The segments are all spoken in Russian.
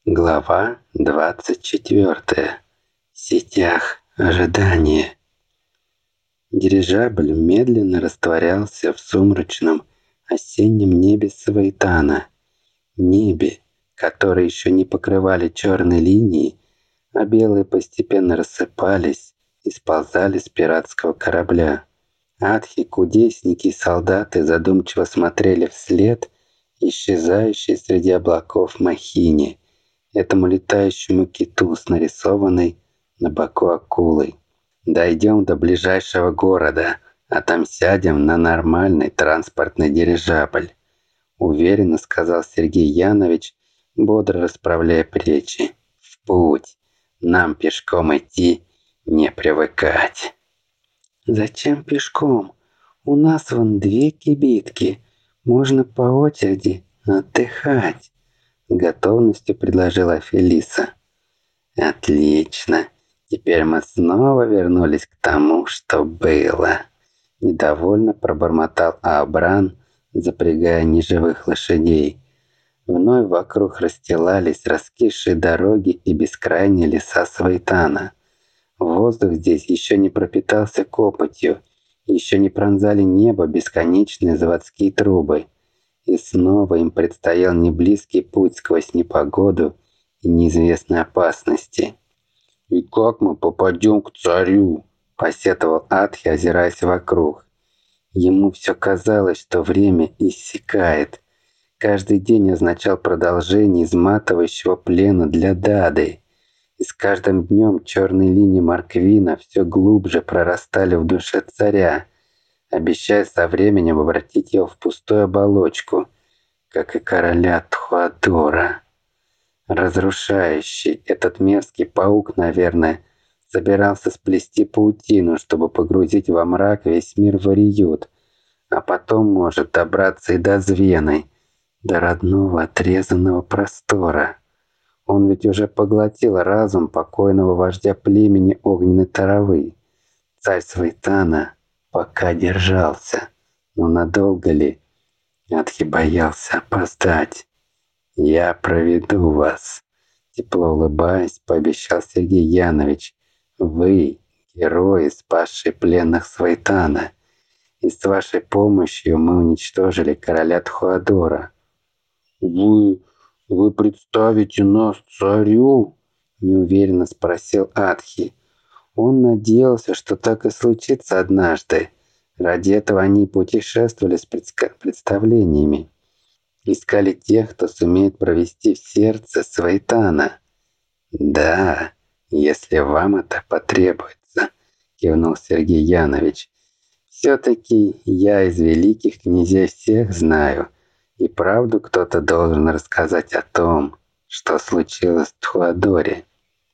Глава 24. В сетях ожидания. Дирижабль медленно растворялся в сумрачном осеннем небе Савайтана. Небе, которое еще не покрывали черные линии, а белые постепенно рассыпались и сползали с пиратского корабля. Адхи, кудесники и солдаты задумчиво смотрели вслед исчезающей среди облаков махине, этому летающему киту с нарисованной на боку акулой. Дойдем до ближайшего города, а там сядем на нормальный транспортный дирижабль, уверенно сказал Сергей Янович, бодро расправляя плечи. В путь. Нам пешком идти не привыкать. Зачем пешком? У нас вон 2 кибитки. Можно по очереди отдыхать. С готовностью предложила Фелиса. Отлично. Теперь мы снова вернулись к тому, что было. Недовольно пробормотал Абран, запрягая неживых лошадей. Вновь вокруг расстилались раскисшие дороги и бескрайние леса Савайтана. Воздух здесь еще не пропитался копотью, еще не пронзали небо бесконечные заводские трубы. И снова им предстоял неблизкий путь сквозь непогоду и неизвестные опасности. «И как мы попадем к царю?» – посетовал Адхи, озираясь вокруг. Ему все казалось, что время иссякает. Каждый день означал продолжение изматывающего плена для Дады. И с каждым днем черные линии Марквина все глубже прорастали в душе царя, обещая со временем обратить его в пустую оболочку, как и короля Тхуадора. Разрушающий этот мерзкий паук, наверное, собирался сплести паутину, чтобы погрузить во мрак весь мир в Ариют, а потом может добраться и до Звены, до родного отрезанного простора. Он ведь уже поглотил разум покойного вождя племени Огненной Таровы. Царь Савайтана пока держался, но надолго ли? Адхи боялся опоздать. «Я проведу вас», — тепло улыбаясь, пообещал Сергей Янович. «Вы — герои, спасшие пленных Савайтана, и с вашей помощью мы уничтожили короля Тхуадора». «Вы представите нас царю?» — неуверенно спросил Адхи. Он надеялся, что так и случится однажды. Ради этого они путешествовали с представлениями. Искали тех, кто сумеет провести в сердце Савайтана. «Да, если вам это потребуется», — кивнул Сергей Янович. «Все-таки я из великих князей всех знаю, и правду кто-то должен рассказать о том, что случилось в Тхуадоре.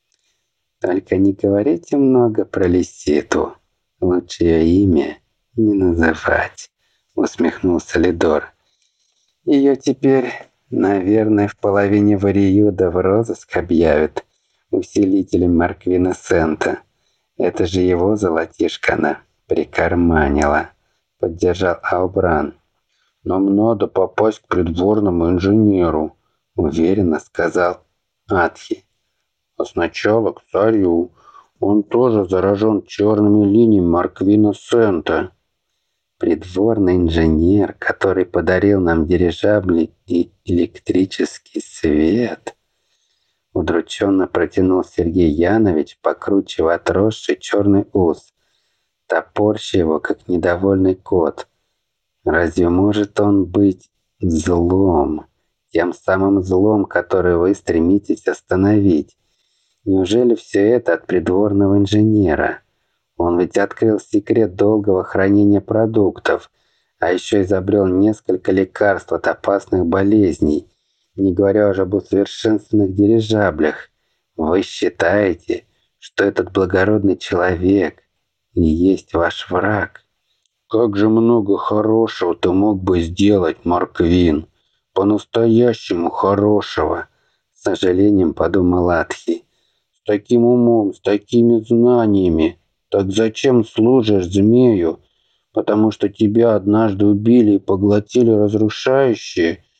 Только не говорите много про Лиситу, лучше ее имя не называть», — усмехнулся Лидор. «Ее теперь, наверное, в половине Вариюда в розыск объявят усилителем Марквина Сента. Это же его золотишко она прикарманила», — поддержал Аубран. «Нам надо попасть к придворному инженеру», — уверенно сказал Адхи. «А сначала к царю. Он тоже заражен черными линиями Марквина Сента». «Придворный инженер, который подарил нам дирижабли и электрический свет», — удрученно протянул Сергей Янович, покручивая отросший черный ус, топорща его, как недовольный кот. «Разве может он быть злом, тем самым злом, который вы стремитесь остановить? Неужели все это от придворного инженера? Он ведь открыл секрет долгого хранения продуктов, а еще изобрел несколько лекарств от опасных болезней, не говоря уже об усовершенствованных дирижаблях. Вы считаете, что этот благородный человек и есть ваш враг?» «Как же много хорошего ты мог бы сделать, Марквин! По-настоящему хорошего!» С сожалением подумал Адхи. «С таким умом, с такими знаниями! Так зачем служишь змею? Потому что тебя однажды убили и поглотили разрушающие?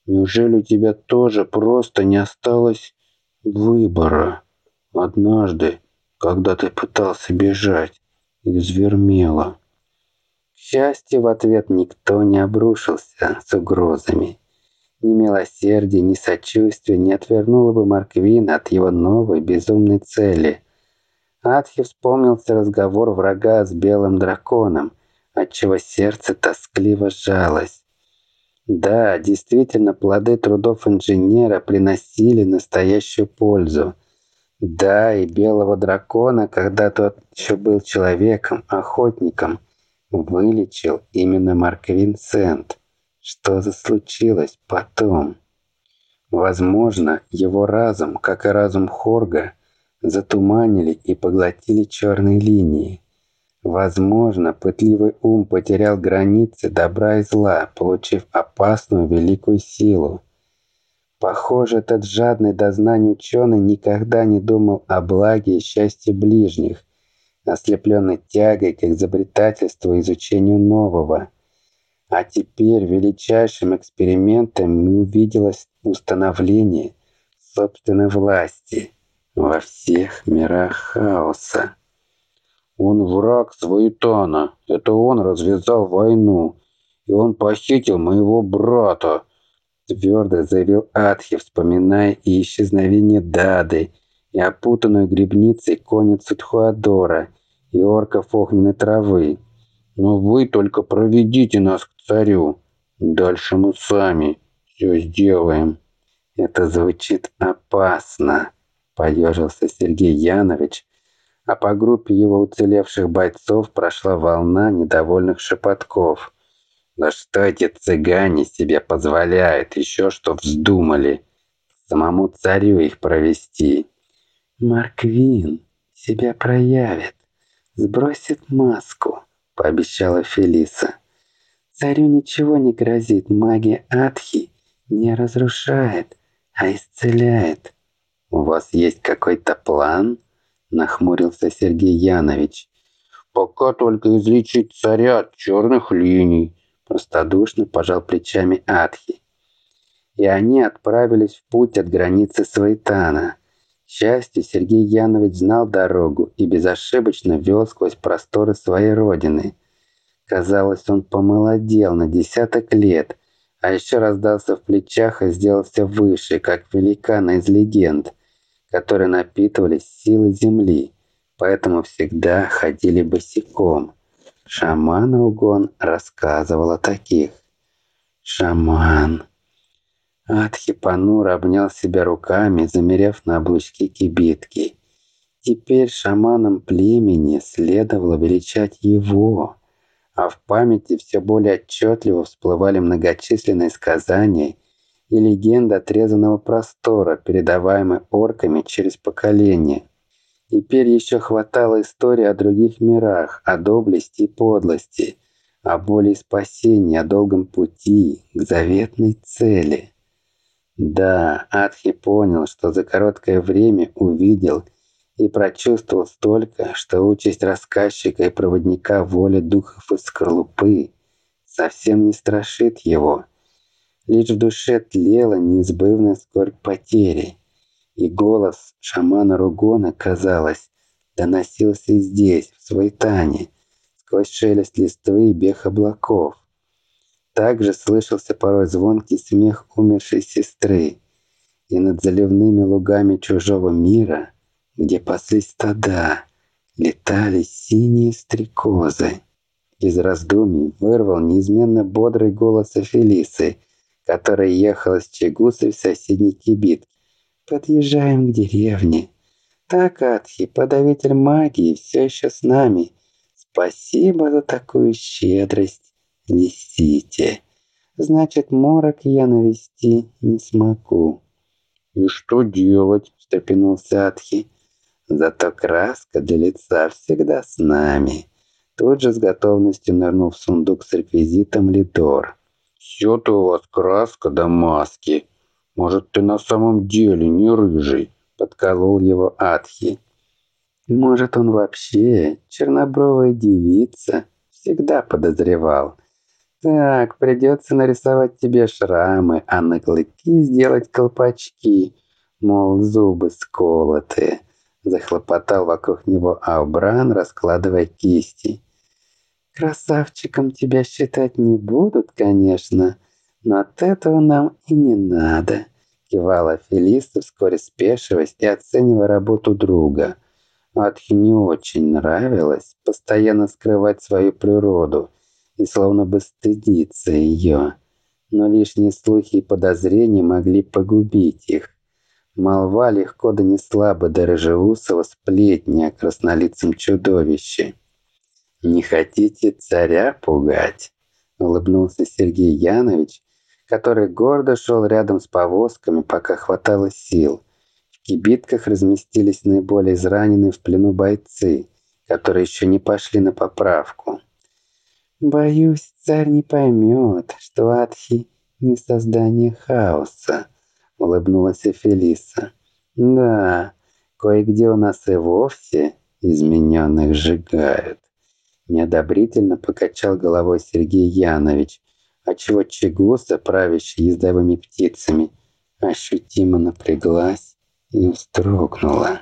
Неужели у тебя тоже просто не осталось выбора? Однажды, когда ты пытался бежать из Вермела. К счастью, в ответ никто не обрушился с угрозами. Ни милосердие, ни сочувствие не отвернуло бы Марквина от его новой безумной цели. Атхи вспомнился разговор врага с белым драконом, отчего сердце тоскливо сжалось. Да, действительно, плоды трудов инженера приносили настоящую пользу. Да, и белого дракона, когда тот еще был человеком, охотником, вылечил именно Марквин Сент. Что же случилось потом? Возможно, его разум, как и разум Хорга, затуманили и поглотили черные линии. Возможно, пытливый ум потерял границы добра и зла, получив опасную великую силу. Похоже, этот жадный до знаний ученый никогда не думал о благе и счастье ближних, ослепленный тягой к изобретательству и изучению нового. А теперь величайшим экспериментом увиделось установление собственной власти во всех мирах хаоса. Он враг Своитана. Это он развязал войну. И он похитил моего брата, твердо заявил Атхи, вспоминая и исчезновение Дады, и опутанную гребницей конницу Тхуадора, и орков огненной травы. Но вы только проведите нас к царю. Дальше мы сами все сделаем. Это звучит опасно, поежился Сергей Янович, а по группе его уцелевших бойцов прошла волна недовольных шепотков. Да что эти цыгане себе позволяют, еще что вздумали. Самому царю их провести. Марквин себя проявит, сбросит маску, пообещала Фелиса. Царю ничего не грозит, магия Атхи не разрушает, а исцеляет. У вас есть какой-то план? Нахмурился Сергей Янович. Пока только излечить царя от черных линий, простодушно пожал плечами Атхи. И они отправились в путь от границы Своитана. К счастью, Сергей Янович знал дорогу и безошибочно вел сквозь просторы своей родины. Казалось, он помолодел на десяток лет, а еще раздался в плечах и сделался выше, как великан из легенд, которые напитывались силой земли, поэтому всегда ходили босиком. Шаман Ругон рассказывал о таких. Шаман. Атхи понуро обнял себя руками, замерев на облучке кибитки. Теперь шаманом племени следовало величать его, а в памяти все более отчетливо всплывали многочисленные сказания и легенды отрезанного простора, передаваемые орками через поколения. Теперь еще хватало истории о других мирах, о доблести и подлости, о боли и спасении, о долгом пути к заветной цели. Да, Атхи понял, что за короткое время увидел и прочувствовал столько, что участь рассказчика и проводника воли духов из скорлупы совсем не страшит его. Лишь в душе тлела неизбывная скорбь потери, и голос шамана Ругона, казалось, доносился и здесь, в Своитане, сквозь шелест листвы и бег облаков. Также слышался порой звонкий смех умершей сестры, и над заливными лугами чужого мира, где паслись стада, летали синие стрекозы. Из раздумий вырвал неизменно бодрый голос Фелисы, которая ехала с Чегусой в соседний кибит. «Подъезжаем к деревне. Так, Атхи, подавитель магии, все еще с нами. Спасибо за такую щедрость, Лисите. Значит, морок я навести не смогу». «И что делать?» – встрепенулся Атхи. «Зато краска для лица всегда с нами». Тут же с готовностью нырнул в сундук с реквизитом Лидор. «Все-то у вас краска да маски. Может, ты на самом деле не рыжий?» – подколол его Атхи. «Может, он вообще чернобровая девица?» – всегда подозревал. Так, придется нарисовать тебе шрамы, а на клыки сделать колпачки, мол, зубы сколоты. Захлопотал вокруг него Аубран, раскладывая кисти. Красавчиком тебя считать не будут, конечно, но от этого нам и не надо, кивала Фелиса, вскоре спешиваясь и оценивая работу друга. Адхи не очень нравилось постоянно скрывать свою природу и словно бы стыдиться ее, но лишние слухи и подозрения могли погубить их. Молва легко донесла бы до Рыжеусова сплетни о краснолицем чудовище. «Не хотите царя пугать?» — улыбнулся Сергей Янович, который гордо шел рядом с повозками, пока хватало сил. В кибитках разместились наиболее израненные в плену бойцы, которые еще не пошли на поправку. «Боюсь, царь не поймет, что Адхи не создание хаоса», — улыбнулась Фелиса. «Да, кое-где у нас и вовсе измененных сжигают». Неодобрительно покачал головой Сергей Янович, отчего Чегуса, правящая ездовыми птицами, ощутимо напряглась и вздрогнула.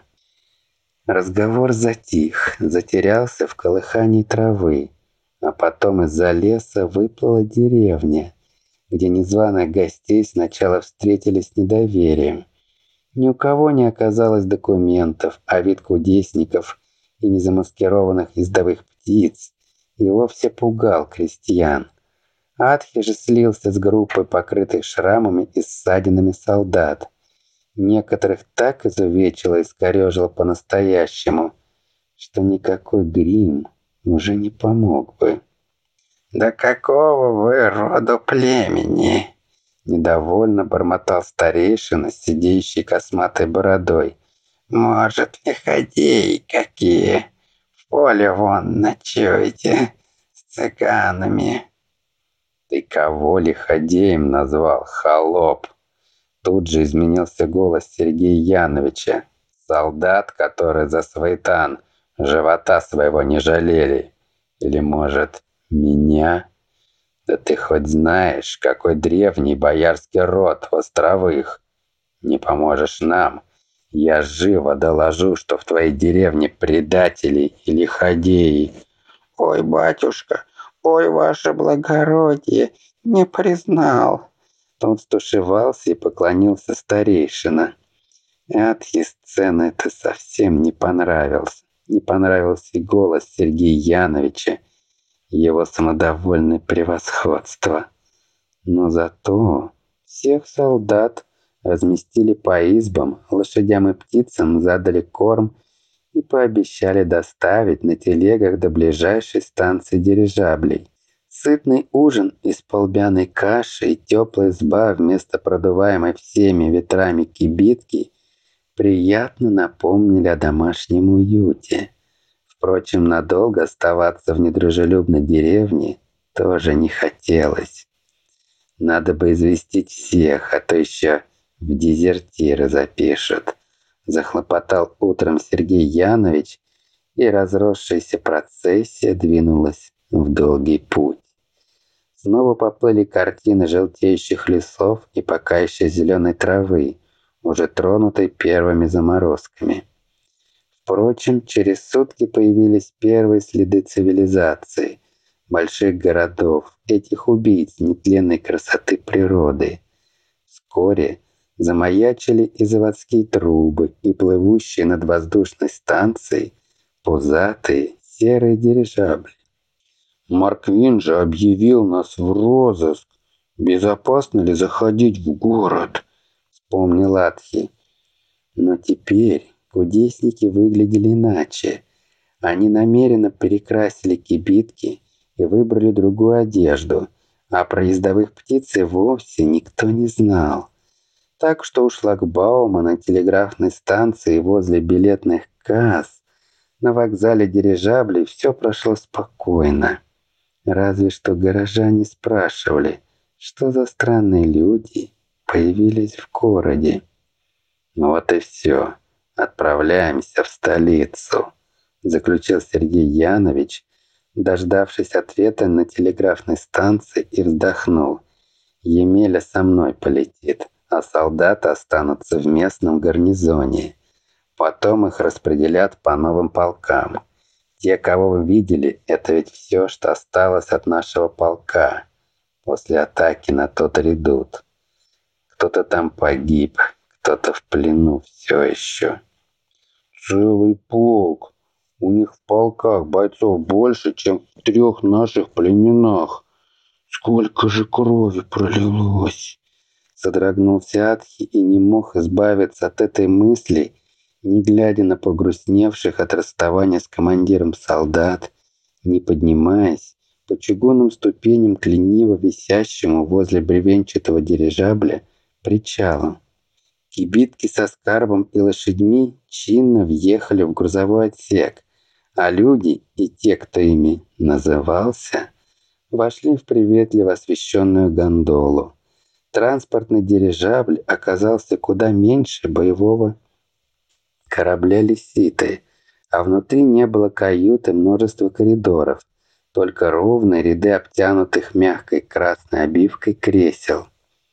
Разговор затих, затерялся в колыхании травы, а потом из-за леса выплыла деревня, где незваных гостей сначала встретили с недоверием. Ни у кого не оказалось документов, а вид кудесников и незамаскированных ездовых птиц и вовсе пугал крестьян. Адхи же слился с группой покрытых шрамами и ссадинами солдат. Некоторых так изувечило и скорежило по-настоящему, что никакой грим уже не помог бы. «Да какого вы роду племени?» Недовольно бормотал старейшина, сидящий косматой бородой. «Может, лиходеи какие? В поле вон ночуете с цыганами». «Ты кого лиходеем назвал, холоп?» Тут же изменился голос Сергея Яновича. «Солдат, которые за свойтан живота своего не жалели. Или, может, меня? Да ты хоть знаешь, какой древний боярский род в Островых. Не поможешь нам. Я живо доложу, что в твоей деревне предатели и лиходеи». «Ой, батюшка, ой, ваше благородие, не признал». Он стушевался и поклонился старейшина. Адхи сцена это совсем не понравился. Не понравился и голос Сергея Яновича, его самодовольное превосходство. Но зато всех солдат разместили по избам, лошадям и птицам задали корм и пообещали доставить на телегах до ближайшей станции дирижаблей. Сытный ужин из полбяной каши и теплая изба вместо продуваемой всеми ветрами кибитки приятно напомнили о домашнем уюте. Впрочем, надолго оставаться в недружелюбной деревне тоже не хотелось. Надо бы известить всех, а то еще в дезертиры запишут. Захлопотал утром Сергей Янович, и разросшаяся процессия двинулась в долгий путь. Снова поплыли картины желтеющих лесов и пока еще зеленой травы, уже тронутой первыми заморозками. Впрочем, через сутки появились первые следы цивилизации, больших городов, этих убийц нетленной красоты природы. Вскоре замаячили и заводские трубы, и плывущие над воздушной станцией пузатые серые дирижабли. «Марквин же объявил нас в розыск. Безопасно ли заходить в город?» — вспомнил Адхи. Но теперь кудесники выглядели иначе. Они намеренно перекрасили кибитки и выбрали другую одежду, а про ездовых птиц и вовсе никто не знал. Так что у шлагбаума на телеграфной станции возле билетных касс на вокзале дирижаблей все прошло спокойно. Разве что горожане спрашивали, что за странные люди появились в городе. «Вот и все. Отправляемся в столицу», — заключил Сергей Янович, дождавшись ответа на телеграфной станции, и вздохнул. Емеля со мной полетит, а солдаты останутся в местном гарнизоне. Потом их распределят по новым полкам. Те, кого вы видели, это ведь все, что осталось от нашего полка после атаки на тот редут. Кто-то там погиб, кто-то в плену все еще. Целый полк. У них в полках бойцов больше, чем в 3 наших племенах. Сколько же крови пролилось!» Содрогнулся Атхи и не мог избавиться от этой мысли, не глядя на погрустневших от расставания с командиром солдат, не поднимаясь по чугунным ступеням к лениво висящему возле бревенчатого дирижабля причалу. Кибитки со скарбом и лошадьми чинно въехали в грузовой отсек, а люди и те, кто ими назывался, вошли в приветливо освещенную гондолу. Транспортный дирижабль оказался куда меньше боевого корабля «Лиситы», а внутри не было кают и множества коридоров, только ровные ряды обтянутых мягкой красной обивкой кресел.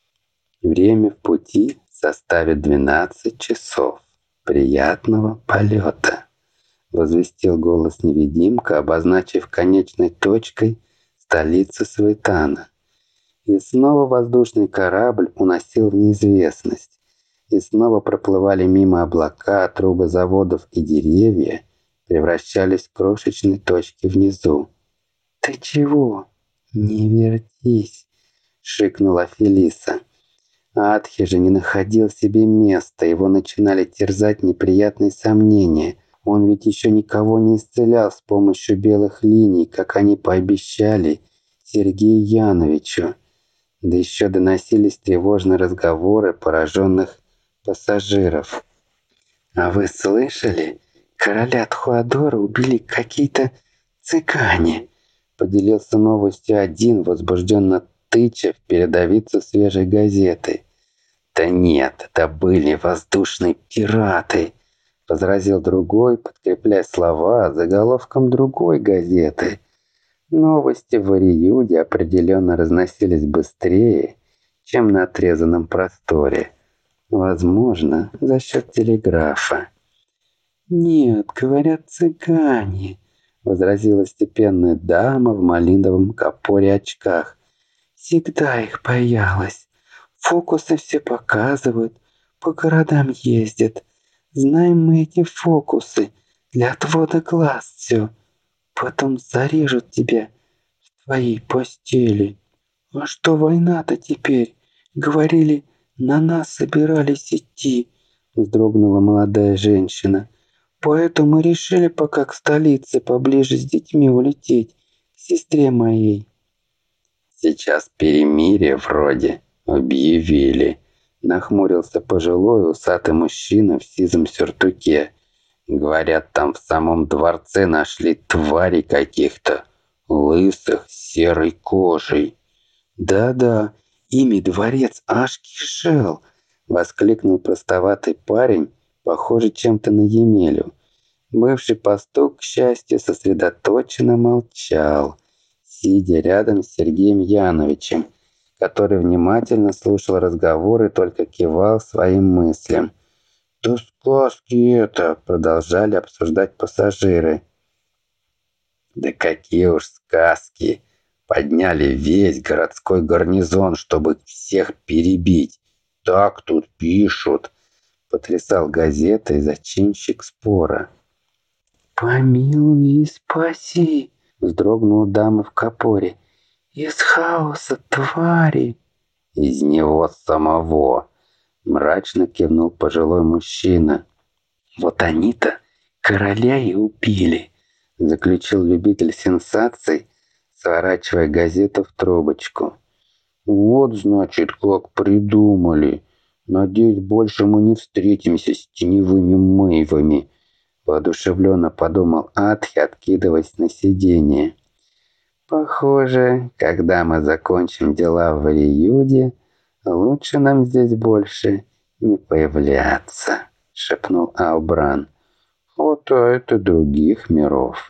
Время в пути составит 12 часов. Приятного полета, возвестил голос-невидимка, обозначив конечной точкой столицу Свейтана. И снова воздушный корабль уносил в неизвестность. И снова проплывали мимо облака, трубы заводов и деревья превращались в крошечные точки внизу. «Ты чего? Не вертись!» — шикнула Фелиса. Атхи же не находил себе места, его начинали терзать неприятные сомнения. Он ведь еще никого не исцелял с помощью белых линий, как они пообещали Сергею Яновичу. Да еще доносились тревожные разговоры пораженных пассажиров. «А вы слышали? Короля Тхуадора убили какие-то цыгане!» Поделился новостью один, возбужденно тыча в передовицу свежей газеты. «Да нет, это были воздушные пираты!» возразил другой, подкрепляя слова заголовком другой газеты. Новости в Ариюде определенно разносились быстрее, чем на отрезанном просторе. Возможно, за счет телеграфа. «Нет, говорят, цыгане», — возразила степенная дама в малиновом капоре очках. «Всегда их боялась. Фокусы все показывают, по городам ездят. Знаем мы эти фокусы, для отвода глаз все. Потом зарежут тебя в твоей постели. А что война-то теперь? Говорили, на нас собирались идти», — вздрогнула молодая женщина. «Поэтому мы решили пока к столице поближе с детьми улететь, к сестре моей». «Сейчас перемирие вроде объявили», — нахмурился пожилой усатый мужчина в сизом сюртуке. «Говорят, там в самом дворце нашли тварей каких-то, лысых, с серой кожей». «Да-да, ими дворец аж кишел», — воскликнул простоватый парень, похожий чем-то на Емелю. Бывший пастух, к счастью, сосредоточенно молчал, сидя рядом с Сергеем Яновичем, который внимательно слушал разговор и только кивал своим мыслям. «Да сказки это!» — продолжали обсуждать пассажиры. «Да какие уж сказки! Подняли весь городской гарнизон, чтобы всех перебить. Так тут пишут!» — потрясал газетой зачинщик спора. «Помилуй и спаси!» — вздрогнула дама в капоре. «Из хаоса, твари!» «Из него самого!» — мрачно кивнул пожилой мужчина. «Вот они-то короля и убили!» — заключил любитель сенсаций, сворачивая газету в трубочку. «Вот, значит, как придумали. Надеюсь, больше мы не встретимся с теневыми мэйвами», — воодушевленно подумал Атхи, откидываясь на сиденье. «Похоже, когда мы закончим дела в Ариюде, лучше нам здесь больше не появляться», — шепнул Аубран. «Хватает и других миров»,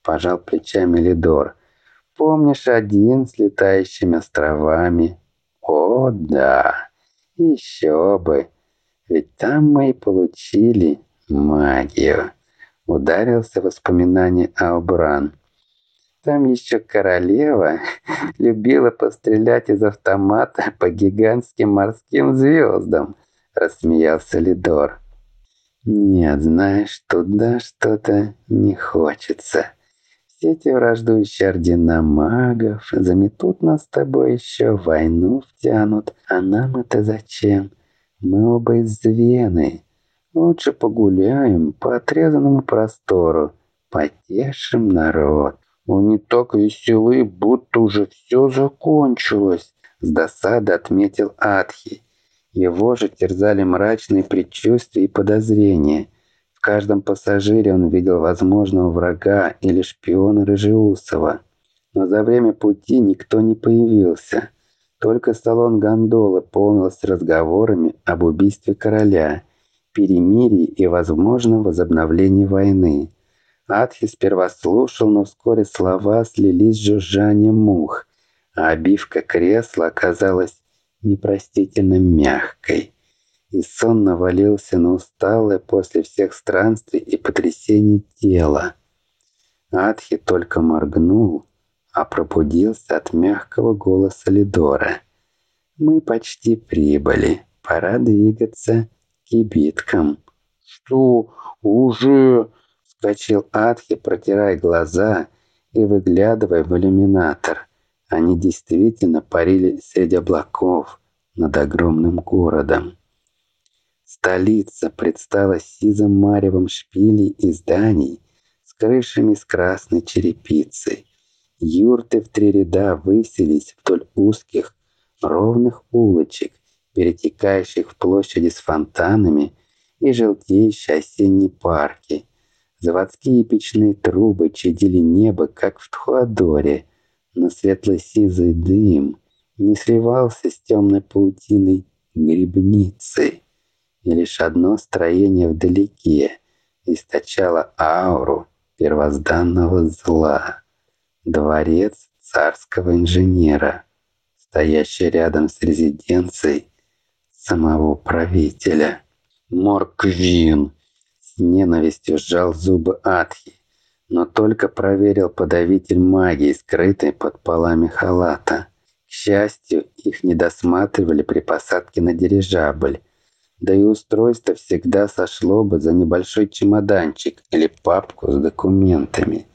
пожал плечами Лидор. Помнишь один с летающими островами? О, да, еще бы. Ведь там мы и получили магию. Ударился в воспоминания Аубран. Там еще королева любила пострелять из автомата по гигантским морским звездам, рассмеялся Лидор. Нет, знаешь, туда что-то не хочется. Все эти враждующие ордена магов заметут нас с тобой еще в войну втянут. А нам это зачем? Мы оба из Вены. Лучше погуляем по отрезанному простору, потешим народ. Они так веселы, будто уже все закончилось, с досадой отметил Атхи. Его же терзали мрачные предчувствия и подозрения. В каждом пассажире он видел возможного врага или шпиона Рыжеусова. Но за время пути никто не появился. Только салон гондолы полнился разговорами об убийстве короля, перемирии и возможном возобновлении войны. Атхи сперва слушал, но вскоре слова слились с жужжанием мух, а обивка кресла оказалась непростительно мягкой, и сон навалился на усталое после всех странствий и потрясений тело. Атхи только моргнул, а пробудился от мягкого голоса Лидора. «Мы почти прибыли. Пора двигаться к кибиткам». «Что, уже?» — вскочил Атхи, протирая глаза и выглядывая в иллюминатор. Они действительно парили среди облаков над огромным городом. Столица предстала сизым маревом шпилей и зданий с крышами из красной черепицы. Юрты в 3 ряда высились вдоль узких, ровных улочек, перетекающих в площади с фонтанами и желтеющие осенние парки. Заводские печные трубы чадили небо, как в Тхуадоре, но светло-сизый дым не сливался с темной паутиной грибницы, и лишь одно строение вдалеке источало ауру первозданного зла. Дворец царского инженера, стоящий рядом с резиденцией самого правителя. «Морквин!» — с ненавистью сжал зубы Атхи, но только проверил подавитель магии, скрытый под полами халата. К счастью, их не досматривали при посадке на дирижабль, да и устройство всегда сошло бы за небольшой чемоданчик или папку с документами.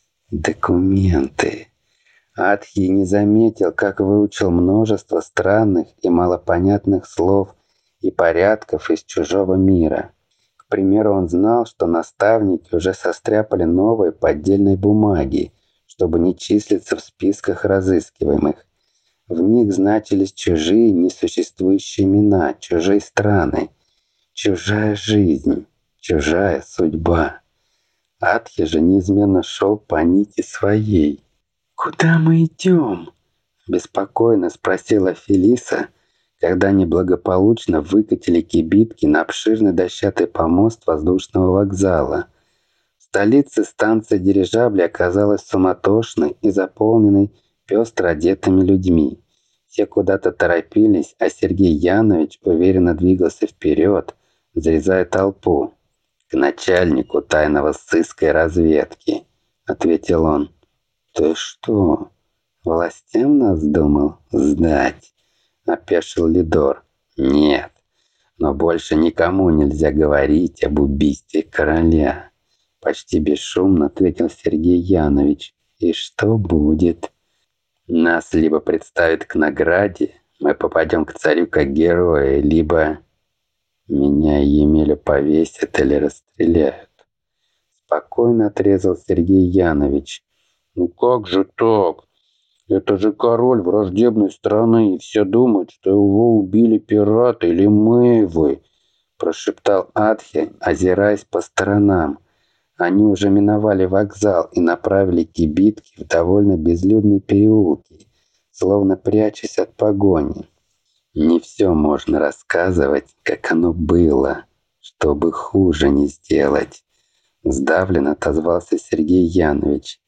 Документы. Атхи не заметил, как выучил множество странных и малопонятных слов и порядков из чужого мира. К примеру, он знал, что наставники уже состряпали новые поддельные бумаги, чтобы не числиться в списках разыскиваемых. В них значились чужие несуществующие имена, чужие страны, чужая жизнь, чужая судьба. Атхи же неизменно шел по нити своей. «Куда мы идем?» – беспокойно спросила Фелиса, когда они благополучно выкатили кибитки на обширный дощатый помост воздушного вокзала. В столице станция дирижабля оказалась суматошной и заполненной пестро одетыми людьми. Все куда-то торопились, а Сергей Янович уверенно двигался вперед, зарезая толпу. «К начальнику тайного сыска и разведки», — ответил он. «Ты что, властям нас думал сдать?» — опешил Лидор. «Нет, но больше никому нельзя говорить об убийстве короля», — почти бесшумно ответил Сергей Янович. «И что будет? Нас либо представят к награде, мы попадем к царю как герои, либо меня и Емеля повесят или расстреляют». Спокойно отрезал Сергей Янович. «Ну как же так? Это же король враждебной страны, и все думают, что его убили пираты или мэйвы», прошептал Атхи, озираясь по сторонам. Они уже миновали вокзал и направили кибитки в довольно безлюдные переулки, словно прячась от погони. Не все можно рассказывать, как оно было, чтобы хуже не сделать. Сдавленно отозвался Сергей Янович.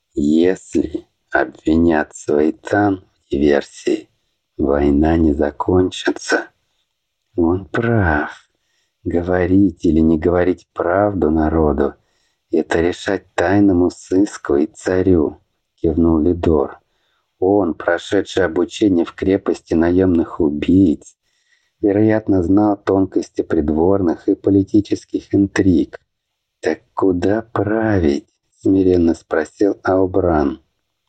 Если обвинят Цвейтан в диверсии, война не закончится. Он прав. Говорить или не говорить правду народу — это решать тайному сыску и царю, кивнул Лидор. Он, прошедший обучение в крепости наемных убийц, вероятно, знал тонкости придворных и политических интриг. «Так куда править?» — смиренно спросил Аубран.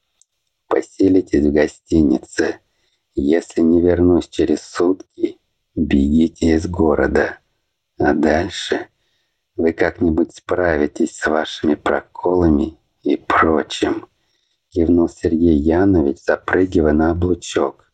«Поселитесь в гостинице. Если не вернусь через сутки, бегите из города. А дальше вы как-нибудь справитесь с вашими проколами и прочим», — кивнул Сергей Янович, запрыгивая на облучок.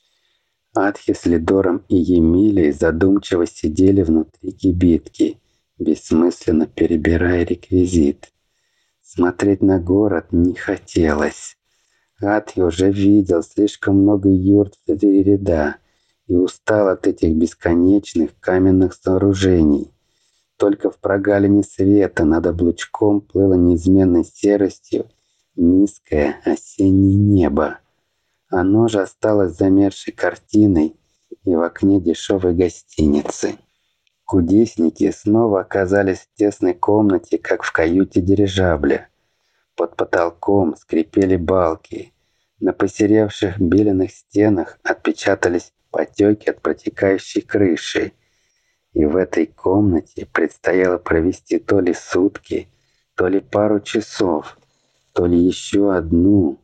Атхи с Лидором и Емилией задумчиво сидели внутри кибитки, бессмысленно перебирая реквизит. Смотреть на город не хотелось. Атхи уже видел слишком много юрт в 4 ряда и устал от этих бесконечных каменных сооружений. Только в прогалине света над облучком плыло неизменной серостью низкое осеннее небо. Оно же осталось замерзшей картиной и в окне дешевой гостиницы. Кудесники снова оказались в тесной комнате, как в каюте дирижабля. Под потолком скрипели балки. На посеревших беленых стенах отпечатались потеки от протекающей крыши. И в этой комнате предстояло провести то ли сутки, то ли пару часов, то ли еще одну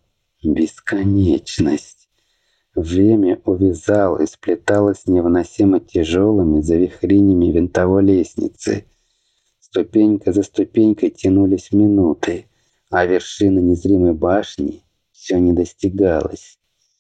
бесконечность. Время увязало и сплеталось невыносимо тяжелыми завихрениями винтовой лестницы. Ступенька за ступенькой тянулись минуты, а вершина незримой башни все не достигалась.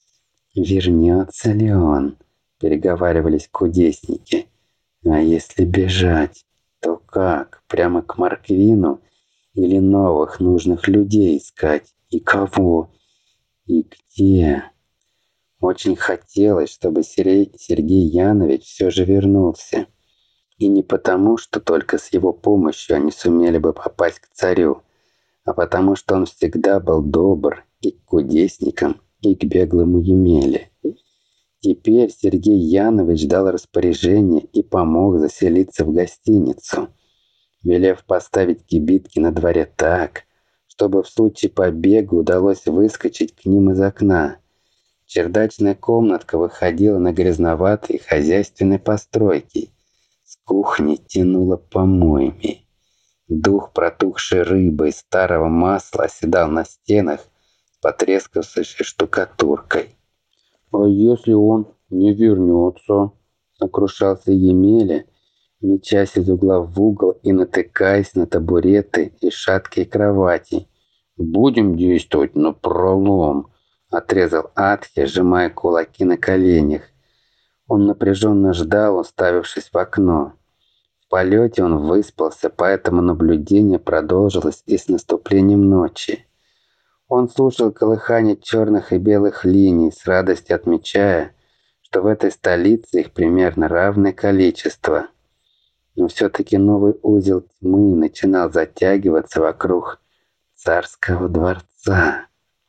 «Вернется ли он?» — переговаривались кудесники. «А если бежать, то как? Прямо к Марквину? Или новых нужных людей искать? И кого? И где?» Очень хотелось, чтобы Сергей Янович все же вернулся. И не потому, что только с его помощью они сумели бы попасть к царю, а потому что он всегда был добр и к кудесникам, и к беглому Емеле. Теперь Сергей Янович дал распоряжение и помог заселиться в гостиницу, велев поставить кибитки на дворе так, чтобы в случае побега удалось выскочить к ним из окна. Чердачная комнатка выходила на грязноватые хозяйственные постройки. С кухни тянуло помоями. Дух протухшей рыбы и старого масла оседал на стенах с потрескавшейся штукатуркой. «А если он не вернется?» — сокрушался Емеля, мечась из угла в угол и натыкаясь на табуреты и шаткие кровати. «Будем действовать напролом», — отрезал Атхи, сжимая кулаки на коленях. Он напряженно ждал, уставившись в окно. В полете он выспался, поэтому наблюдение продолжилось и с наступлением ночи. Он слушал колыхание черных и белых линий, с радостью отмечая, что в этой столице их примерно равное количество. Но все-таки новый узел тьмы начинал затягиваться вокруг царского дворца.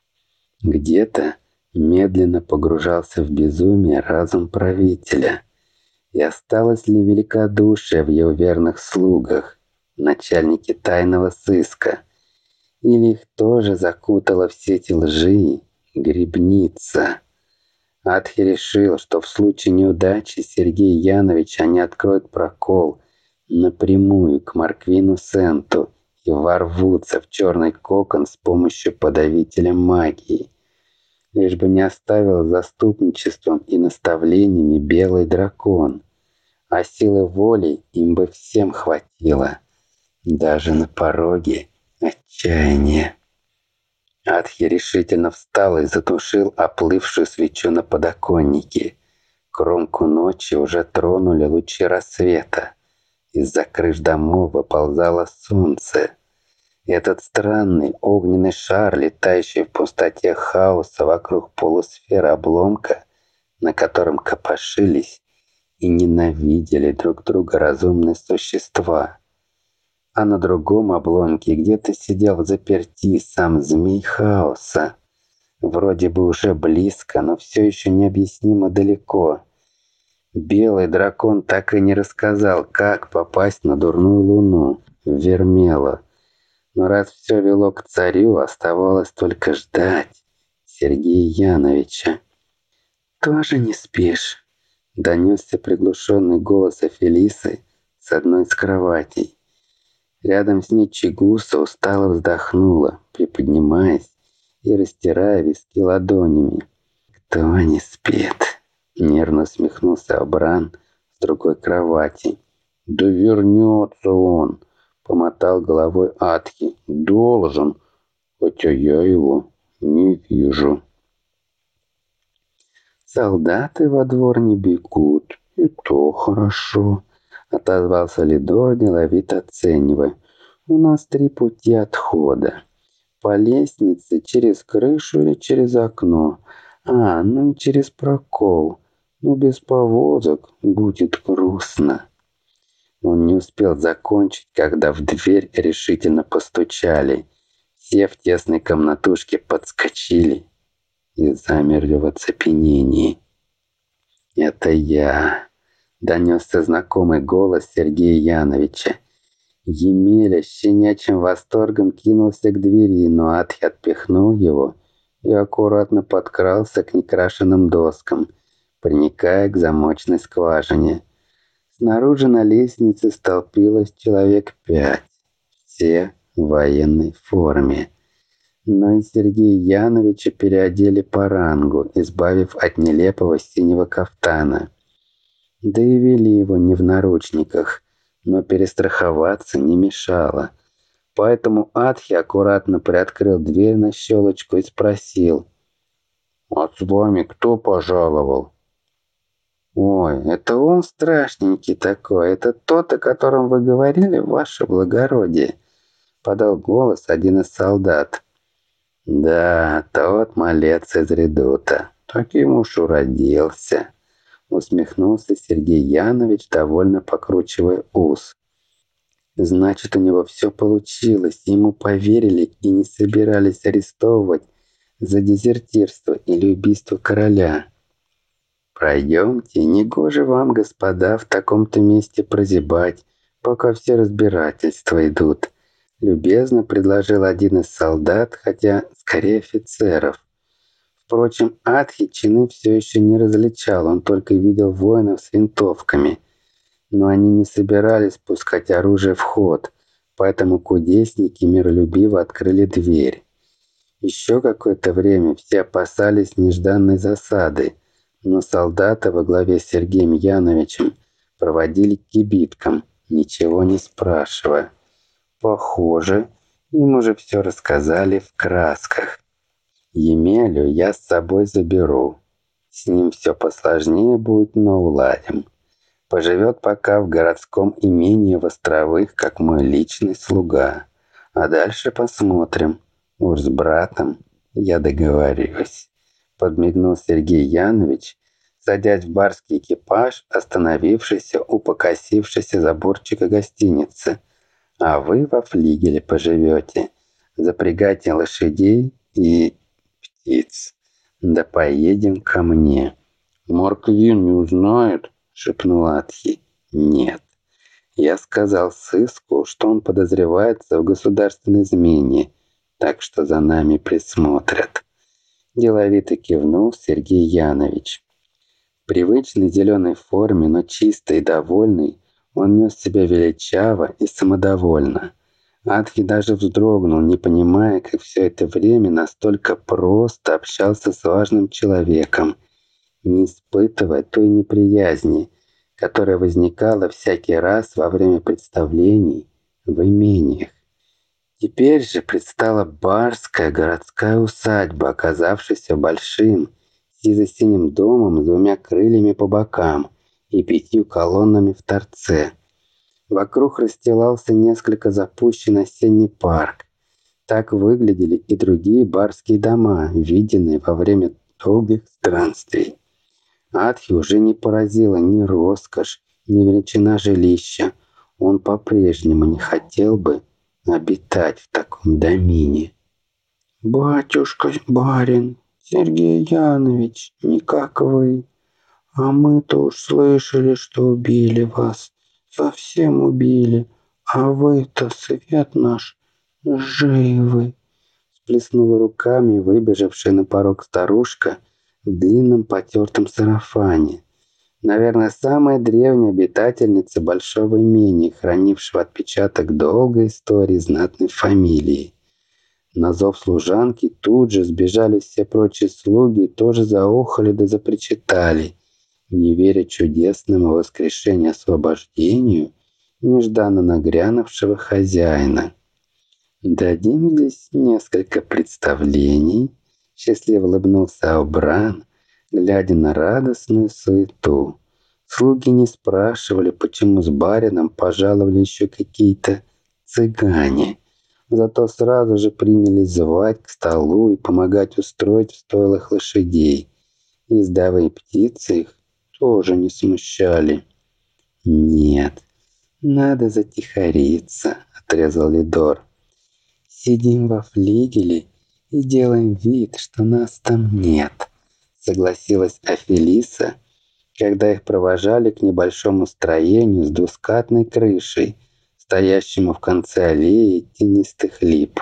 Где-то медленно погружался в безумие разум правителя. И осталось ли великодушие в его верных слугах, начальнике тайного сыска? Или их тоже закутала в сети лжи гребница? Атхи решил, что в случае неудачи Сергея Яновича они откроют прокол напрямую к Марквину Сенту и ворвутся в черный кокон с помощью подавителя магии. Лишь бы не оставил заступничеством и наставлениями белый дракон. А силы воли им бы всем хватило, даже на пороге отчаяния. Атхи решительно встал и затушил оплывшую свечу на подоконнике. Кромку ночи уже тронули лучи рассвета. Из-за крыш домов выползало солнце. Этот странный огненный шар, летающий в пустоте хаоса вокруг полусферы обломка, на котором копошились и ненавидели друг друга разумные существа. а на другом обломке где-то сидел взаперти сам змей хаоса. Вроде бы уже близко, но все еще необъяснимо далеко. Белый дракон так и не рассказал, как попасть на дурную луну, в Вермело. Но раз все вело к царю, оставалось только ждать Сергея Яновича. «Тоже не спишь?» — донесся приглушенный голос Афелисы с одной из кроватей. Рядом с ней Чигуса устало вздохнула, приподнимаясь и растирая виски ладонями. «Кто не спит?» — нервно усмехнулся Абран с другой кровати. «Да вернется он!» — помотал головой Атхи. «Должен, хотя я его не вижу». «Солдаты во двор не бегут, и то хорошо», — отозвался Лидор, деловито оценивая. «У нас 3 пути отхода. По лестнице, через крышу или через окно. Ну и через прокол. Но без повозок будет грустно». Он не успел закончить, когда в дверь решительно постучали. Все в тесной комнатушке подскочили и замерли в оцепенении. «Это я», — донесся знакомый голос Сергея Яновича. Емеля с щенячьим восторгом кинулся к двери, но Атхи отпихнул его и аккуратно подкрался к некрашенным доскам, приникая к замочной скважине. Снаружи на лестнице столпилось человек 5, все в военной форме. Но и Сергея Яновича переодели по рангу, избавив от нелепого синего кафтана. Да и вели его не в наручниках, но перестраховаться не мешало. Поэтому Атхи аккуратно приоткрыл дверь на щелочку и спросил: «А с вами кто пожаловал?» «Ой, это он страшненький такой, это тот, о котором вы говорили, ваше благородие», — подал голос один из солдат. «Да, тот малец из редута. Таким уж уродился», — усмехнулся Сергей Янович, довольно покручивая ус. «Значит, у него все получилось, ему поверили и не собирались арестовывать за дезертирство или убийство короля. Пройдемте, негоже вам, господа, в таком-то месте прозябать, пока все разбирательства идут», — любезно предложил один из солдат, хотя скорее офицеров. Впрочем, Атхи чины все еще не различал, он только видел воинов с винтовками. Но они не собирались пускать оружие в ход, поэтому кудесники миролюбиво открыли дверь. Еще какое-то время все опасались нежданной засады, но солдаты во главе с Сергеем Яновичем проводили к кибиткам, ничего не спрашивая. Похоже, им уже все рассказали в красках. Емелю я с собой заберу. С ним все посложнее будет, но уладим. Поживет пока в городском имении в Островых, как мой личный слуга. А дальше посмотрим. Уж с братом я договорюсь», — подмигнул Сергей Янович, садясь в барский экипаж, остановившийся у покосившейся заборчика гостиницы. «А вы во флигеле поживете. Запрягайте лошадей и птиц. Да поедем ко мне». «Марквин не узнает?» — шепнул Атхи. «Нет. Я сказал сыску, что он подозревается в государственной измене, так что за нами присмотрят». Деловито кивнул Сергей Янович. В привычной зеленой форме, но чистый и довольный, он нес себя величаво и самодовольно. Атхи даже вздрогнул, не понимая, как все это время настолько просто общался с важным человеком, не испытывая той неприязни, которая возникала всякий раз во время представлений в имениях. Теперь же предстала барская городская усадьба, оказавшаяся большим сизо-синим домом с 2 крыльями по бокам и 5 колоннами в торце. Вокруг расстилался несколько запущенный осенний парк. Так выглядели и другие барские дома, виденные во время долгих странствий. Атхи уже не поразила ни роскошь, ни величина жилища. он по-прежнему не хотел бы обитать в таком домине. «Батюшка, барин, Сергей Янович, не как вы. А мы-то уж слышали, что убили вас. Совсем убили. А вы-то, свет наш, живы!» Сплеснула руками выбежавшая на порог старушка в длинном потертом сарафане. Наверное, самая древняя обитательница большого имения, хранившего отпечаток долгой истории знатной фамилии. На зов служанки тут же сбежали все прочие слуги и тоже заохали да запричитали, не веря чудесному воскрешению освобождению нежданно нагрянувшего хозяина. «Дадим здесь несколько представлений», — счастливо улыбнулся Аубран, глядя на радостную суету. Слуги не спрашивали, почему с барином пожаловали еще какие-то цыгане. Зато сразу же принялись звать к столу и помогать устроить в стойлах лошадей. Ездовые птицы их тоже не смущали. «Нет, надо затихариться», — отрезал Лидор. «Сидим во флигеле и делаем вид, что нас там нет», — согласилась Афелиса, когда их провожали к небольшому строению с двускатной крышей, стоящему в конце аллеи тенистых лип.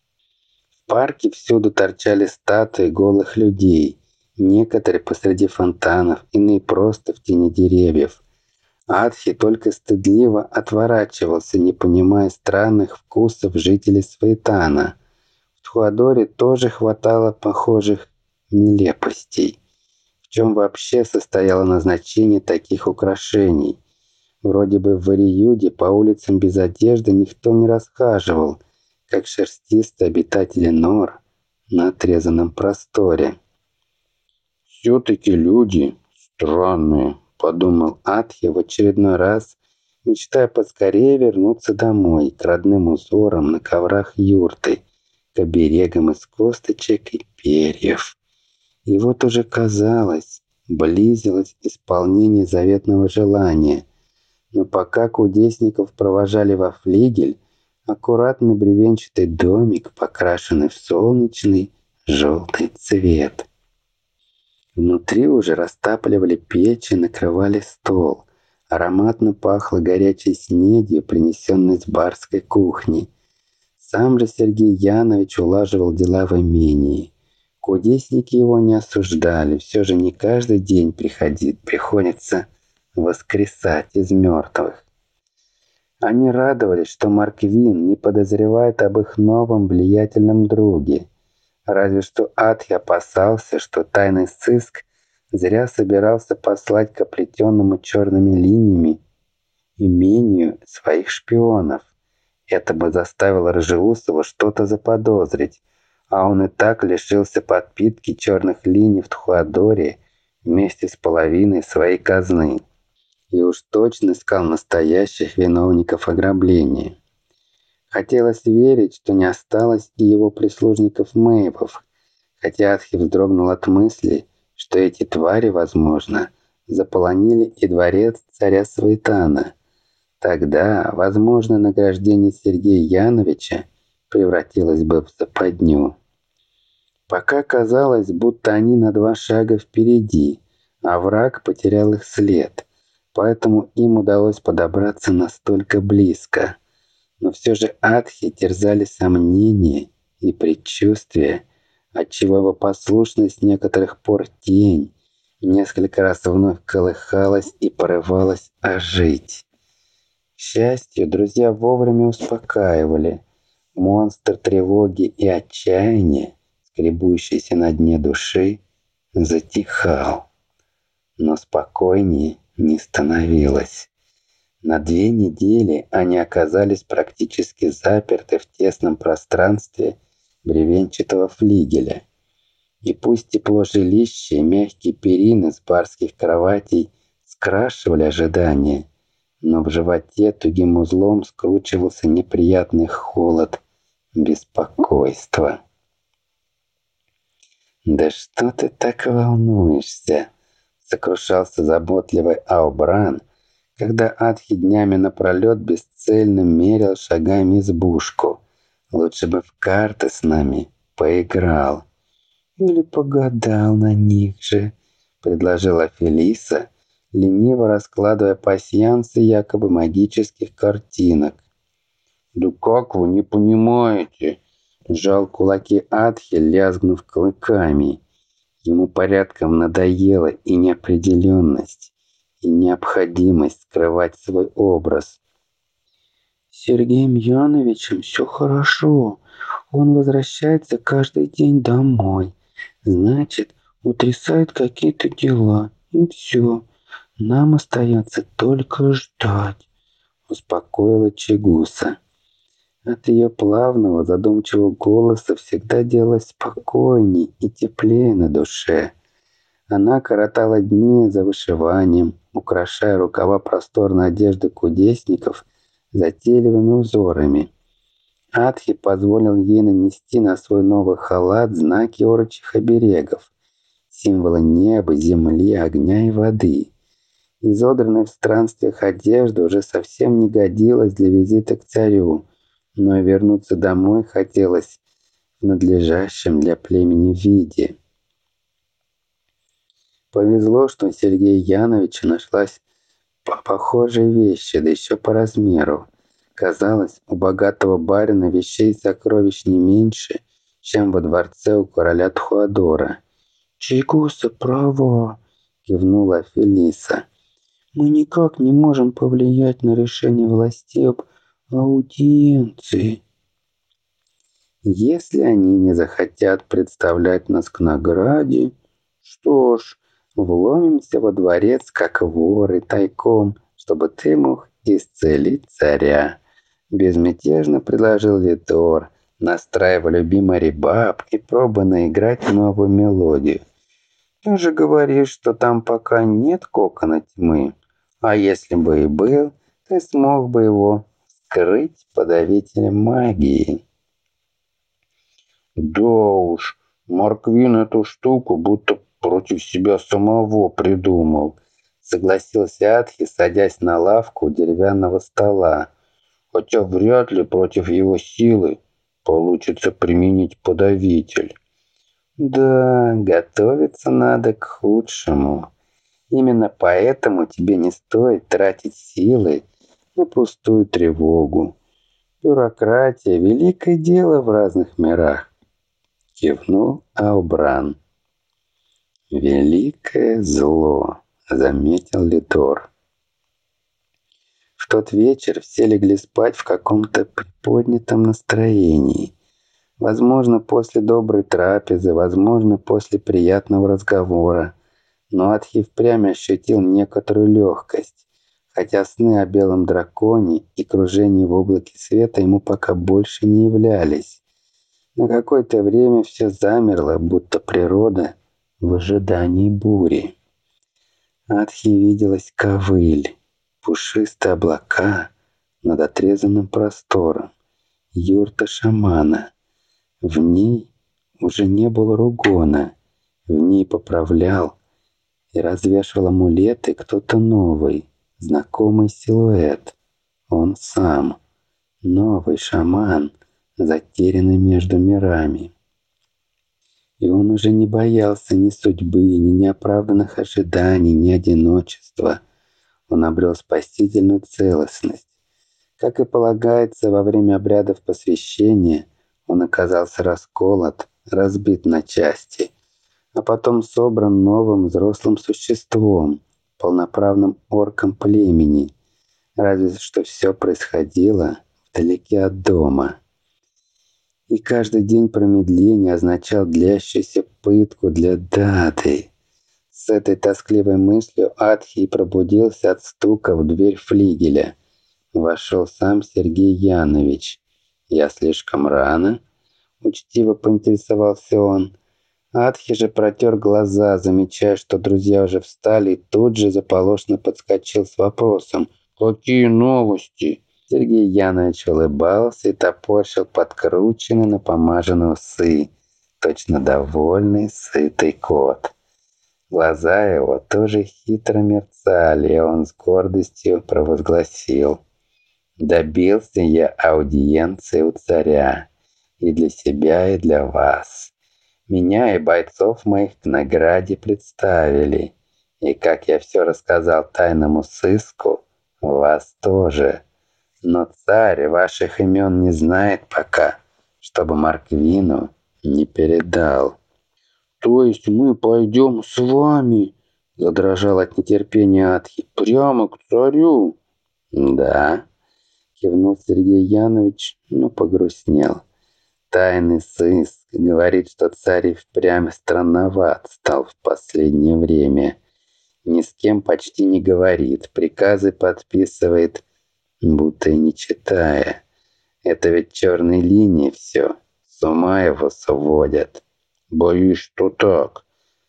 В парке всюду торчали статуи голых людей, некоторые посреди фонтанов, иные просто в тени деревьев. Адхи только стыдливо отворачивался, не понимая странных вкусов жителей Свейтана. В Тхуадоре тоже хватало похожих нелепостей. В чем вообще состояло назначение таких украшений? Вроде бы в Ариюде по улицам без одежды никто не расхаживал, как шерстистые обитатели нор на отрезанном просторе. «Все-таки люди странные», — подумал Атхи в очередной раз, мечтая поскорее вернуться домой, к родным узорам на коврах юрты, к оберегам из косточек и перьев. И вот уже казалось, близилось исполнение заветного желания. Но пока кудесников провожали во флигель, аккуратный бревенчатый домик, покрашенный в солнечный желтый цвет. Внутри уже растапливали печи, накрывали стол. Ароматно пахло горячей снедью, принесенной с барской кухни. Сам же Сергей Янович улаживал дела в имении. Кудесники его не осуждали, все же не каждый день приходится воскресать из мертвых. Они радовались, что Марквин не подозревает об их новом влиятельном друге. Разве что Атхи опасался, что тайный сыск зря собирался послать к оплетенному черными линиями имению своих шпионов. Это бы заставило Рыжеусова что-то заподозрить, а он и так лишился подпитки черных линий в Тхуадоре вместе с половиной своей казны. И уж точно искал настоящих виновников ограбления. Хотелось верить, что не осталось и его прислужников-мэйвов, хотя Атхи вздрогнул от мысли, что эти твари, возможно, заполонили и дворец царя Свейтана. Тогда, возможно, награждение Сергея Яновича превратилось бы в западню. Пока казалось, будто они на 2 шага впереди, а враг потерял их след, поэтому им удалось подобраться настолько близко. Но все же Атхи терзали сомнения и предчувствия, отчего его послушность с некоторых пор тень несколько раз вновь колыхалась и порывалась ожить. К счастью, друзья вовремя успокаивали. Монстр тревоги и отчаяния, скребущийся на дне души, затихал. Но спокойнее не становилось. На 2 недели они оказались практически заперты в тесном пространстве бревенчатого флигеля. И пусть тепло жилища и мягкие перины с барских кроватей скрашивали ожидания, но в животе тугим узлом скручивался неприятный холод беспокойства. «Да что ты так волнуешься?» — сокрушался заботливый Аубран, когда Адхи днями напролет бесцельно мерил шагами избушку. Лучше бы в карты с нами поиграл. Или погадал на них же, предложила Фелиса, лениво раскладывая пасьянсы якобы магических картинок. «Да как вы не понимаете?» – сжал кулаки Адхи, лязгнув клыками. Ему порядком надоела и неопределенность, и необходимость скрывать свой образ. С Сергеем Яновичем все хорошо. Он возвращается каждый день домой. Значит, утрясает какие-то дела. И все. Нам остается только ждать, успокоила Чигуса. От ее плавного, задумчивого голоса всегда делалось спокойней и теплее на душе. Она коротала дни за вышиванием, украшая рукава просторной одежды кудесников затейливыми узорами. Адхи позволил ей нанести на свой новый халат знаки орочих оберегов, символы неба, земли, огня и воды. Изодранная в странствиях одежда уже совсем не годилась для визита к царю, но и вернуться домой хотелось в надлежащем для племени виде. Повезло, что у Сергея Яновича нашлась похожие вещи, да еще по размеру. Казалось, у богатого барина вещей и сокровищ не меньше, чем во дворце у короля Тхуадора. «Чигуса права», — кивнула Фелиса. «Мы никак не можем повлиять на решение властей об аудиенции. Если они не захотят представлять нас к награде, что ж, вломимся во дворец, как воры, тайком, чтобы ты мог исцелить царя», — безмятежно предложил Витор, настраивая любимый ребаб и пробуя наиграть новую мелодию. «Ты же говоришь, что там пока нет кокона тьмы, а если бы и был, ты смог бы его скрыть подавителем магии». «Да уж, Марквин эту штуку будто против себя самого придумал», — согласился Адхи, садясь на лавку у деревянного стола. «Хотя вряд ли против его силы получится применить подавитель». «Да, готовиться надо к худшему. Именно поэтому тебе не стоит тратить силы на пустую тревогу. Бюрократия — великое дело в разных мирах», — кивнул Аубран. «Великое зло», — заметил Литор. В тот вечер все легли спать в каком-то приподнятом настроении. Возможно, после доброй трапезы, возможно, после приятного разговора. Но Адхи впрямь ощутил некоторую легкость, хотя сны о белом драконе и кружении в облаке света ему пока больше не являлись. На какое-то время все замерло, будто природа в ожидании бури. Адхи виделась ковыль, пушистые облака над отрезанным простором, юрта шамана. В ней уже не было Ругона, в ней поправлял и развешивал амулеты кто-то новый, знакомый силуэт. Он сам, новый шаман, затерянный между мирами. И он уже не боялся ни судьбы, ни неоправданных ожиданий, ни одиночества. Он обрел спасительную целостность. Как и полагается во время обрядов посвящения, он оказался расколот, разбит на части, а потом собран новым взрослым существом, полноправным орком племени. Разве что все происходило вдалеке от дома. И каждый день промедления означал длящуюся пытку для Даты. С этой тоскливой мыслью Адхи пробудился от стука в дверь флигеля. Вошел сам Сергей Янович. «Я слишком рано?» — учтиво поинтересовался он. Адхи же протер глаза, замечая, что друзья уже встали, и тут же заполошно подскочил с вопросом: «Какие новости?» Сергей Янович улыбался и топорщил подкрученные напомаженные усы, точно довольный, сытый кот. Глаза его тоже хитро мерцали, и он с гордостью провозгласил: «Добился я аудиенции у царя, и для себя, и для вас. Меня и бойцов моих к награде представили, и как я все рассказал тайному сыску, вас тоже. Но царь ваших имен не знает пока, чтобы Марквину не передал». «То есть мы пойдем с вами?» — задрожал от нетерпения Атхи. «Прямо к царю?» «Да», — кивнул Сергей Янович, но погрустнел. «Тайный сыск говорит, что царь и впрямь странноват стал в последнее время. Ни с кем почти не говорит, приказы подписывает, будто и не читая. Это ведь черной линии все, с ума его сводят». «Боюсь, что так».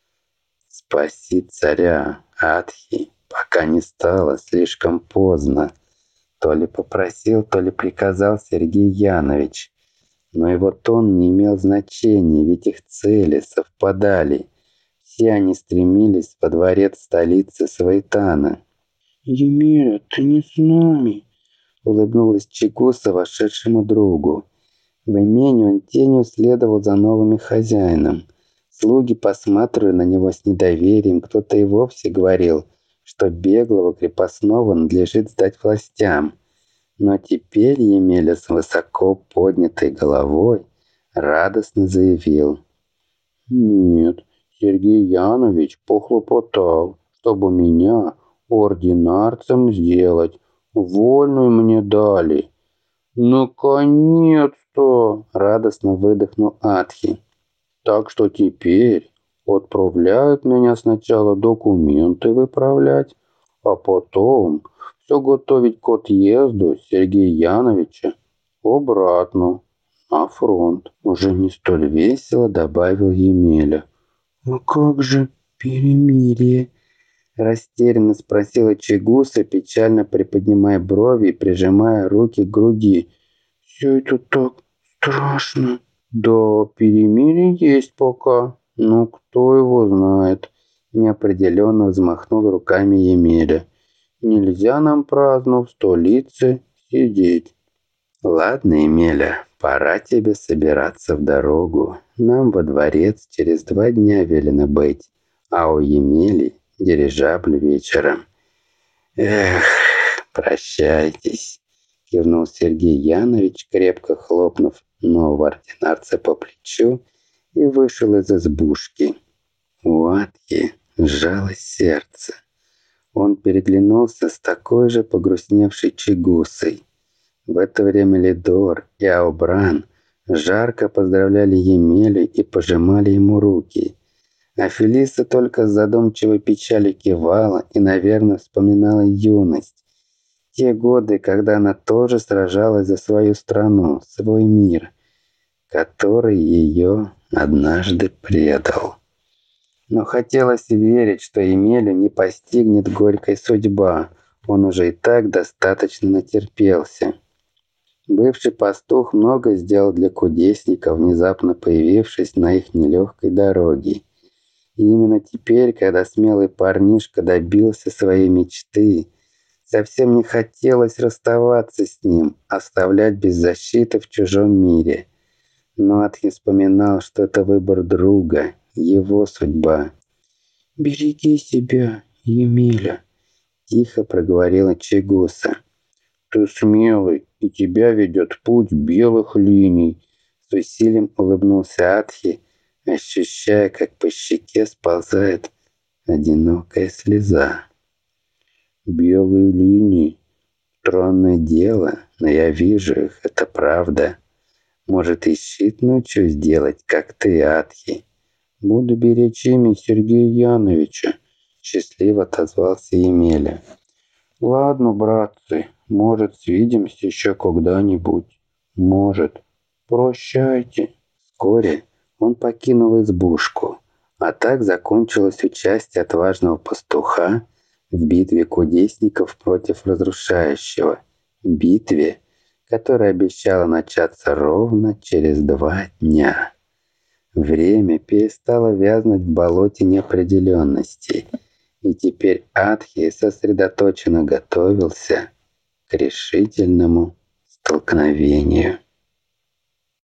«Спаси царя, Атхи, пока не стало слишком поздно», то ли попросил, то ли приказал Сергей Янович. Но его тон не имел значения, ведь их цели совпадали. Все они стремились во дворец столицы Свейтана. «Емеля, ты не с нами?» — улыбнулась Чигуса вошедшему другу. В имении он тенью следовал за новыми хозяином. Слуги посматривали на него с недоверием, кто-то и вовсе говорил, что беглого крепостного надлежит сдать властям. Но теперь Емеля с высоко поднятой головой радостно заявил: «Нет, Сергей Янович похлопотал, чтобы меня ординарцем сделать. Вольную мне дали». «Наконец-то!» — радостно выдохнул Атхи. «Так что теперь отправляют меня сначала документы выправлять, а потом все готовить к отъезду Сергея Яновича обратно на фронт». Уже не столь весело добавил Емеля. «А как же перемирие?» Растерянно спросила Чигуса, печально приподнимая брови и прижимая руки к груди. «Все это так страшно». «Да, перемирие есть пока, но кто его знает?» Неопределенно взмахнул руками Емеля. «Нельзя нам праздно в столице сидеть». «Ладно, Емеля, пора тебе собираться в дорогу. Нам во дворец через 2 дня велено быть, а у Емели дирижабль вечером». «Эх, прощайтесь», — кивнул Сергей Янович, крепко хлопнув нового ординарца по плечу, и вышел из избушки. У Атхи сжалось сердце. Он переглянулся с такой же погрустневшей Чигусой. В это время Лидор и Аубран жарко поздравляли Емелю и пожимали ему руки. А Фелиса только с задумчивой печалью кивала и, наверное, вспоминала юность. Те годы, когда она тоже сражалась за свою страну, свой мир, который ее однажды предал. Но хотелось верить, что Емелю не постигнет горькая судьба. Он уже и так достаточно натерпелся. Бывший пастух много сделал для кудесника, внезапно появившись на их нелегкой дороге. И именно теперь, когда смелый парнишка добился своей мечты, совсем не хотелось расставаться с ним, оставлять без защиты в чужом мире. Но Атхи вспоминал, что это выбор друга, его судьба. «Береги себя, Емеля», — тихо проговорила Чигуса. «Ты смелый, и тебя ведет путь белых линий», — с усилием улыбнулся Атхи, ощущая, как по щеке сползает одинокая слеза. «Белые линии. Странное дело, но я вижу их, это правда. Может, и щит научусь делать, как ты, Атхи. Буду беречь имя Сергея Яновича», — счастливо отозвался Емеля. «Ладно, братцы, может, свидимся еще когда-нибудь. Может. Прощайте». Вскоре он покинул избушку, а так закончилось участие отважного пастуха в битве кудесников против разрушающего. Битве, которая обещала начаться ровно через 2 дня. Время перестало вязнуть в болоте неопределенности, и теперь Атхи сосредоточенно готовился к решительному столкновению.